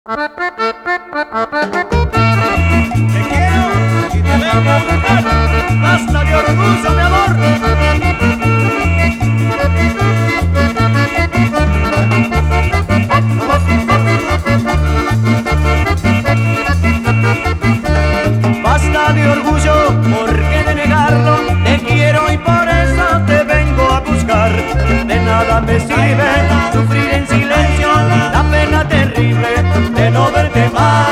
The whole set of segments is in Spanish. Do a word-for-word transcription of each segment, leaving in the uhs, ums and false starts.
Te quiero y te vengo a buscar. Basta de orgullo, mi amor. Basta de orgullo, ¿por qué de negarlo? Te quiero y por eso te vengo a buscar. De nada me sirve sufrir en silencio la pena terrible de no verte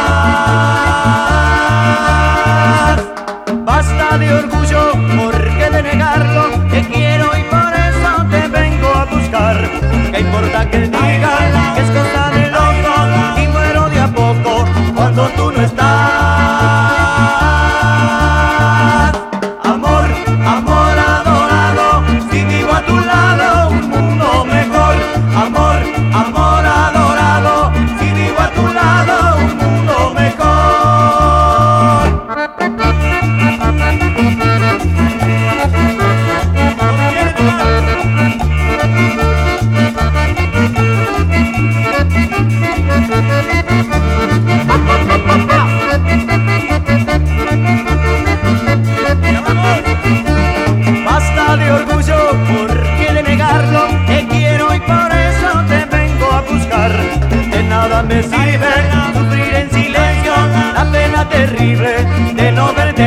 más. Basta de orgullo, ¿por qué de negarlo? Te quiero y por eso te vengo a buscar. ¿Qué importa que digan que es cosa de loco y muero de a poco cuando tú no estás? Amor, amor adorado, si vivo a tu lado un mundo mejor. Amor, amor adorado, si vivo a tu lado un mundo mejor. Basta de orgullo, ¿por qué de negarlo? Te quiero y por eso te vengo a buscar. De nada me sirve sufrir en silencio la pena terrible de no verte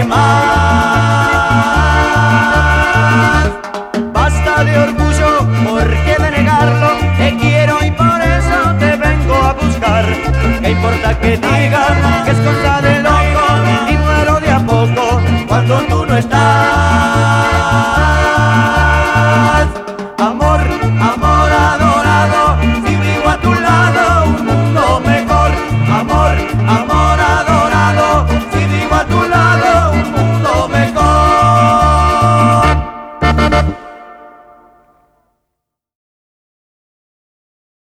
más. Basta de orgullo, ¿por qué de negarlo? Te quiero y por eso te vengo a buscar. ¿Qué importa que digan